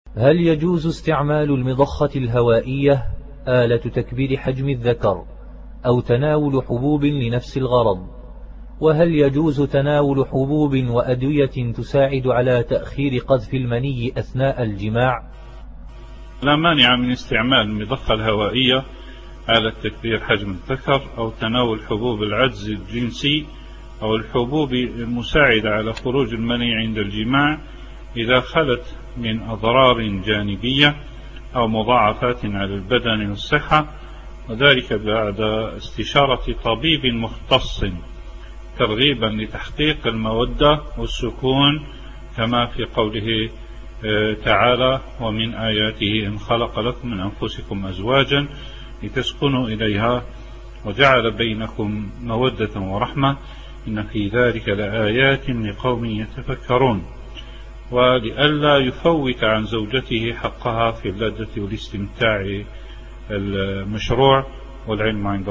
هل يجوز استعمال المضخة الهوائية آلة تكبير حجم الذكر أو تناول حبوب لنفس الغرض؟ وهل يجوز تناول حبوب وأدوية تساعد على تأخير قذف المني أثناء الجماع؟ لا مانع من استعمال المضخة الهوائية آلة تكبير حجم الذكر أو تناول حبوب العجز الجنسي أو الحبوب المساعدة على خروج المني عند الجماع إذا خلت من أضرار جانبية أو مضاعفات على البدن والصحة، وذلك بعد استشارة طبيب مختص ترغيبا لتحقيق المودة والسكون، كما في قوله تعالى: ومن آياته إن خلق لكم من أنفسكم أزواجا لتسكنوا إليها وجعل بينكم مودة ورحمة إن في ذلك لآيات لقوم يتفكرون. ولئلا يفوت عن زوجته حقها في اللذة والاستمتاع المشروع، والعلم عند